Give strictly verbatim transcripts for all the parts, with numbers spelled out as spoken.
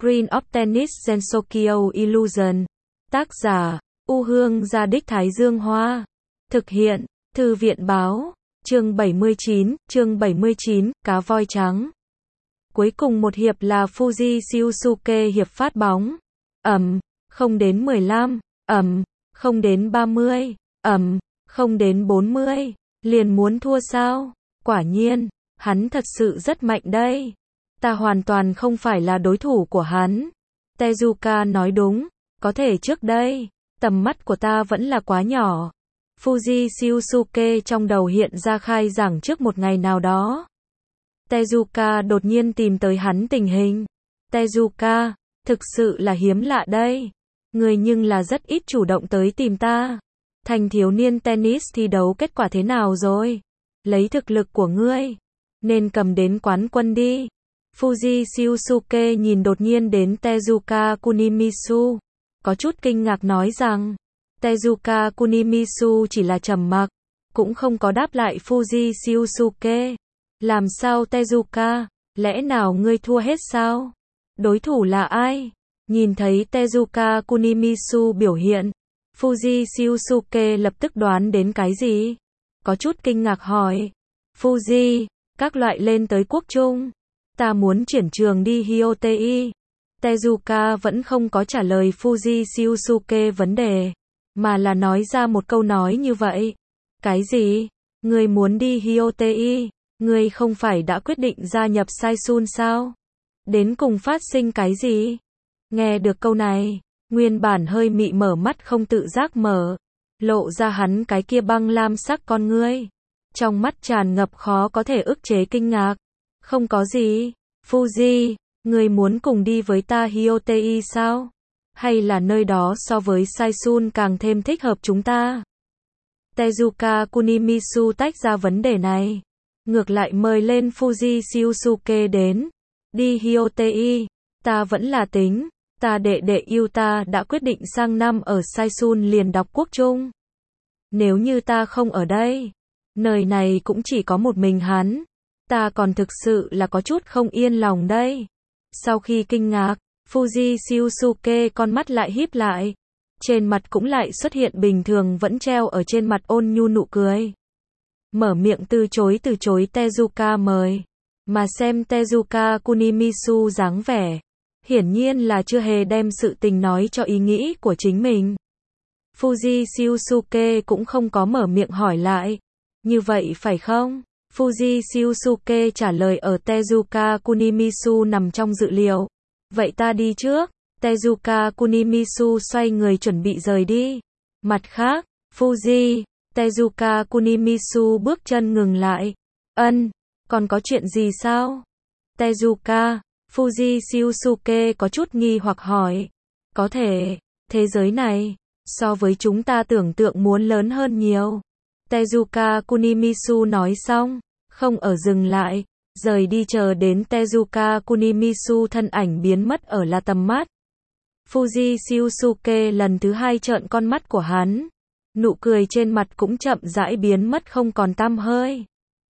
Screen of Tennis Gensokyo Illusion. Tác giả, U Hương Gia Đích Thái Dương Hoa. Thực hiện, Thư viện Báo. Chương bảy mươi chín, chương bảy mươi chín, cá voi trắng. Cuối cùng một hiệp là Fuji Shiosuke hiệp phát bóng. Ầm, không đến mười lăm, ầm, không đến ba mươi, ầm, không đến bốn mươi, liền muốn thua sao? Quả nhiên, hắn thật sự rất mạnh đây. Ta hoàn toàn không phải là đối thủ của hắn. Tezuka nói đúng, có thể trước đây, tầm mắt của ta vẫn là quá nhỏ. Fuji Shiosuke trong đầu hiện ra khai giảng trước một ngày nào đó. Tezuka đột nhiên tìm tới hắn tình hình. Tezuka, thực sự là hiếm lạ đây. Người nhưng là rất ít chủ động tới tìm ta. Thành thiếu niên tennis thi đấu kết quả thế nào rồi? Lấy thực lực của ngươi, nên cầm đến quán quân đi. Fuji Shiosuke nhìn đột nhiên đến Tezuka Kunimisu, có chút kinh ngạc nói rằng, Tezuka Kunimisu chỉ là trầm mặc, cũng không có đáp lại Fuji Shiosuke. Làm sao Tezuka, lẽ nào ngươi thua hết sao? Đối thủ là ai? Nhìn thấy Tezuka Kunimisu biểu hiện, Fuji Shiosuke lập tức đoán đến cái gì? Có chút kinh ngạc hỏi, Fuji, các loại lên tới quốc trung. Ta muốn chuyển trường đi Hyotei. Tezuka vẫn không có trả lời Fuji Shiosuke vấn đề, mà là nói ra một câu nói như vậy. Cái gì? Ngươi muốn đi Hyotei? Ngươi không phải đã quyết định gia nhập Saisun sao? Đến cùng phát sinh cái gì? Nghe được câu này, nguyên bản hơi mị mở mắt không tự giác mở, lộ ra hắn cái kia băng lam sắc con ngươi. Trong mắt tràn ngập khó có thể ức chế kinh ngạc. Không có gì. Fuji, ngươi muốn cùng đi với ta Hyotei sao? Hay là nơi đó so với Saisun càng thêm thích hợp chúng ta? Tezuka Kunimisu tách ra vấn đề này. Ngược lại mời lên Fuji Shiosuke đến. Đi Hyotei, ta vẫn là tính. Ta đệ đệ Yuta đã quyết định sang năm ở Saisun liền đọc quốc trung. Nếu như ta không ở đây, nơi này cũng chỉ có một mình hắn. Ta còn thực sự là có chút không yên lòng đây. Sau khi kinh ngạc, Fuji Shiosuke con mắt lại híp lại. Trên mặt cũng lại xuất hiện bình thường vẫn treo ở trên mặt ôn nhu nụ cười. Mở miệng từ chối từ chối Tezuka mời. Mà xem Tezuka Kunimisu dáng vẻ, hiển nhiên là chưa hề đem sự tình nói cho ý nghĩ của chính mình. Fuji Shiosuke cũng không có mở miệng hỏi lại. Như vậy phải không? Fuji Shiosuke trả lời ở Tezuka Kunimisu nằm trong dự liệu. Vậy ta đi trước. Tezuka Kunimisu xoay người chuẩn bị rời đi. Mặt khác, Fuji, Tezuka Kunimisu bước chân ngừng lại. Ân, còn có chuyện gì sao? Tezuka, Fuji Shiosuke có chút nghi hoặc hỏi. Có thể, thế giới này, so với chúng ta tưởng tượng muốn lớn hơn nhiều. Tezuka Kunimisu nói xong, không ở dừng lại, rời đi chờ đến Tezuka Kunimisu thân ảnh biến mất ở là tầm mắt. Fuji Shiosuke lần thứ hai trợn con mắt của hắn, nụ cười trên mặt cũng chậm rãi biến mất không còn tăm hơi.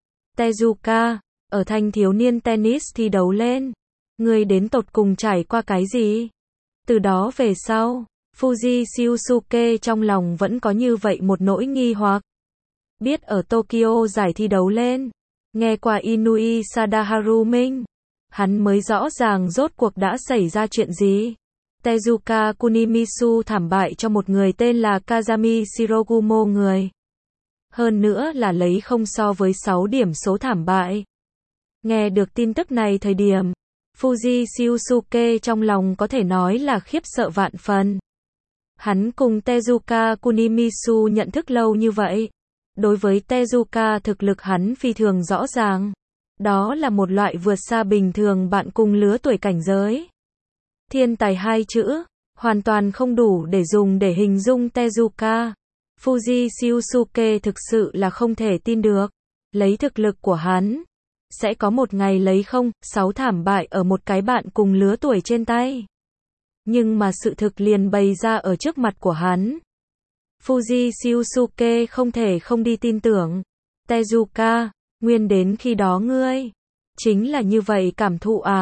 Tezuka, ở thanh thiếu niên tennis thi đấu lên, người đến tột cùng trải qua cái gì? Từ đó về sau, Fuji Shiosuke trong lòng vẫn có như vậy một nỗi nghi hoặc. Biết ở Tokyo giải thi đấu lên, nghe qua Inui Sadaharu Minh, hắn mới rõ ràng rốt cuộc đã xảy ra chuyện gì. Tezuka Kunimisu thảm bại cho một người tên là Kazami Shirogumo người. Hơn nữa là lấy không so với sáu điểm số thảm bại. Nghe được tin tức này thời điểm, Fuji Shiosuke trong lòng có thể nói là khiếp sợ vạn phần. Hắn cùng Tezuka Kunimisu nhận thức lâu như vậy. Đối với Tezuka thực lực hắn phi thường rõ ràng. Đó là một loại vượt xa bình thường bạn cùng lứa tuổi cảnh giới. Thiên tài hai chữ, hoàn toàn không đủ để dùng để hình dung Tezuka. Fuji Shiosuke thực sự là không thể tin được. Lấy thực lực của hắn, sẽ có một ngày lấy không, sáu thảm bại ở một cái bạn cùng lứa tuổi trên tay. Nhưng mà sự thực liền bày ra ở trước mặt của hắn. Fuji Shiosuke không thể không đi tin tưởng. Tezuka, nguyên đến khi đó ngươi chính là như vậy cảm thụ à?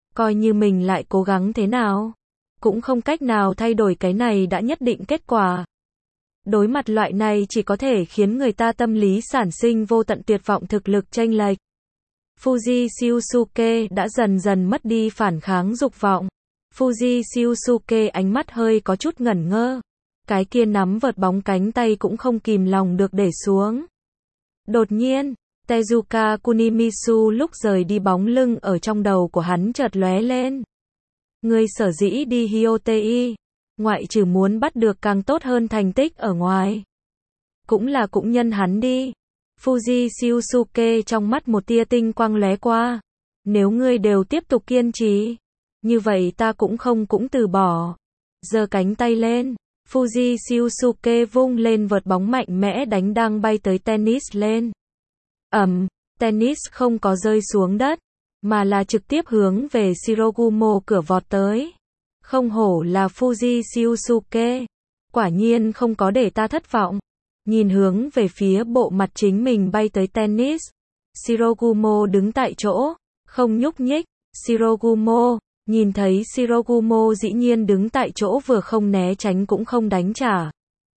Coi như mình lại cố gắng thế nào, cũng không cách nào thay đổi cái này đã nhất định kết quả. Đối mặt loại này chỉ có thể khiến người ta tâm lý sản sinh vô tận tuyệt vọng thực lực chênh lệch. Fuji Shiosuke đã dần dần mất đi phản kháng dục vọng. Fuji Shiosuke ánh mắt hơi có chút ngẩn ngơ. Cái kia nắm vợt bóng cánh tay cũng không kìm lòng được để xuống. Đột nhiên, Tezuka Kunimitsu lúc rời đi bóng lưng ở trong đầu của hắn chợt lóe lên. Ngươi sở dĩ đi Hyotei, ngoại trừ muốn bắt được càng tốt hơn thành tích ở ngoài. Cũng là cũng nhân hắn đi. Fuji Shiosuke trong mắt một tia tinh quang lóe qua. Nếu ngươi đều tiếp tục kiên trì, như vậy ta cũng không cũng từ bỏ. Giơ cánh tay lên, Fuji Shiosuke vung lên vợt bóng mạnh mẽ đánh đang bay tới tennis lên. Ầm, tennis không có rơi xuống đất, mà là trực tiếp hướng về Shirogumo cửa vọt tới. Không hổ là Fuji Shiosuke, quả nhiên không có để ta thất vọng. Nhìn hướng về phía bộ mặt chính mình bay tới tennis, Shirogumo đứng tại chỗ, không nhúc nhích. Shirogumo, nhìn thấy Shirogumo dĩ nhiên đứng tại chỗ vừa không né tránh cũng không đánh trả.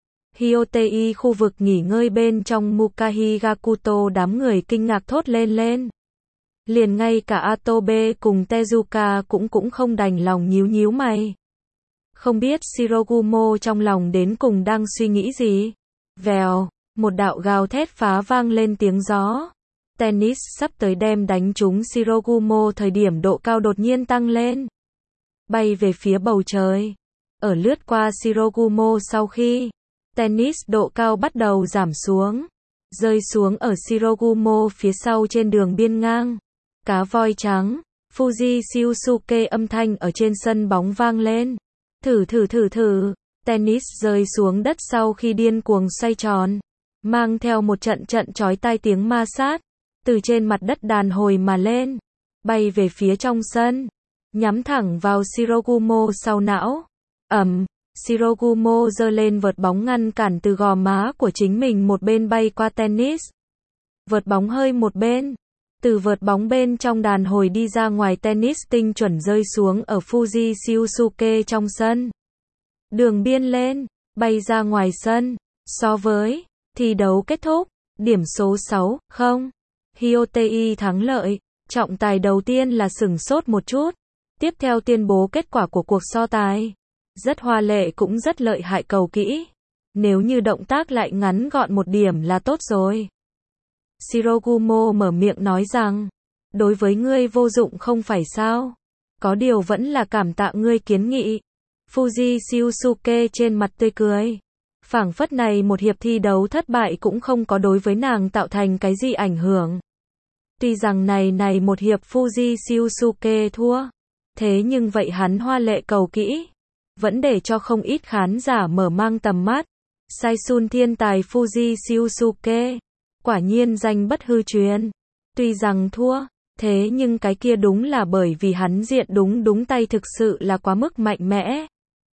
Hyotei khu vực nghỉ ngơi bên trong Mukahigakuto đám người kinh ngạc thốt lên lên. Liền ngay cả Atobe cùng Tezuka cũng cũng không đành lòng nhíu nhíu mày. Không biết Shirogumo trong lòng đến cùng đang suy nghĩ gì. Vèo, một đạo gào thét phá vang lên tiếng gió. Tennis sắp tới đem đánh trúng Shirogumo thời điểm độ cao đột nhiên tăng lên. Bay về phía bầu trời. Ở lướt qua Shirogumo sau khi, tennis độ cao bắt đầu giảm xuống. Rơi xuống ở Shirogumo phía sau trên đường biên ngang. Cá voi trắng, Fuji Shiosuke âm thanh ở trên sân bóng vang lên. Thử thử thử thử, tennis rơi xuống đất sau khi điên cuồng xoay tròn. Mang theo một trận trận chói tai tiếng ma sát. Từ trên mặt đất đàn hồi mà lên. Bay về phía trong sân. Nhắm thẳng vào Shirogumo sau não. Ầm, Shirogumo giơ lên vợt bóng ngăn cản từ gò má của chính mình một bên bay qua tennis. Vợt bóng hơi một bên. Từ vợt bóng bên trong đàn hồi đi ra ngoài tennis tinh chuẩn rơi xuống ở Fuji Shiosuke trong sân. Đường biên lên, bay ra ngoài sân. So với thi đấu kết thúc, điểm số sáu không. Hyotei thắng lợi. Trọng tài đầu tiên là sửng sốt một chút. Tiếp theo tuyên bố kết quả của cuộc so tài. Rất hoa lệ cũng rất lợi hại cầu kỹ. Nếu như động tác lại ngắn gọn một điểm là tốt rồi. Shirogumo mở miệng nói rằng, đối với ngươi vô dụng không phải sao? Có điều vẫn là cảm tạ ngươi kiến nghị. Fuji Shiosuke trên mặt tươi cười. Phảng phất này một hiệp thi đấu thất bại cũng không có đối với nàng tạo thành cái gì ảnh hưởng. Tuy rằng này này một hiệp Fuji Shiosuke thua. Thế nhưng vậy hắn hoa lệ cầu kỹ. Vẫn để cho không ít khán giả mở mang tầm mắt. Saisun thiên tài Fuji Shiosuke. Quả nhiên danh bất hư truyền. Tuy rằng thua, thế nhưng cái kia đúng là bởi vì hắn diện đúng đúng tay thực sự là quá mức mạnh mẽ.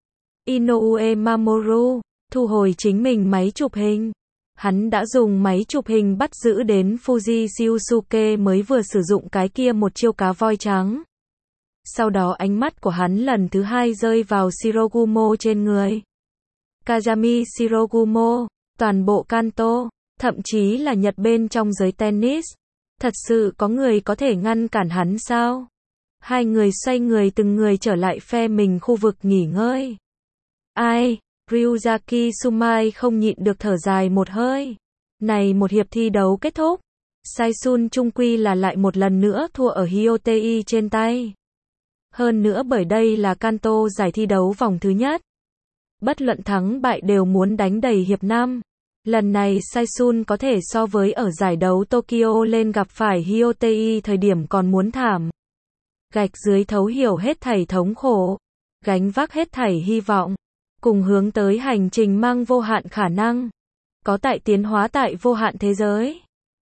Inoue Mamoru, thu hồi chính mình máy chụp hình. Hắn đã dùng máy chụp hình bắt giữ đến Fuji Shiosuke mới vừa sử dụng cái kia một chiêu cá voi trắng. Sau đó ánh mắt của hắn lần thứ hai rơi vào Shirogumo trên người. Kazami Shirogumo, toàn bộ Kanto, thậm chí là Nhật bên trong giới tennis. Thật sự có người có thể ngăn cản hắn sao? Hai người xoay người từng người trở lại phe mình khu vực nghỉ ngơi. Ai? Ryuzaki Sumai không nhịn được thở dài một hơi. Này một hiệp thi đấu kết thúc. Saisun trung quy là lại một lần nữa thua ở Hyotei trên tay. Hơn nữa bởi đây là Kanto giải thi đấu vòng thứ nhất. Bất luận thắng bại đều muốn đánh đầy hiệp năm. Lần này Saisun có thể so với ở giải đấu Tokyo lên gặp phải Hyotei thời điểm còn muốn thảm. Gạch dưới thấu hiểu hết thảy thống khổ. Gánh vác hết thảy hy vọng. Cùng hướng tới hành trình mang vô hạn khả năng. Có tại tiến hóa tại vô hạn thế giới.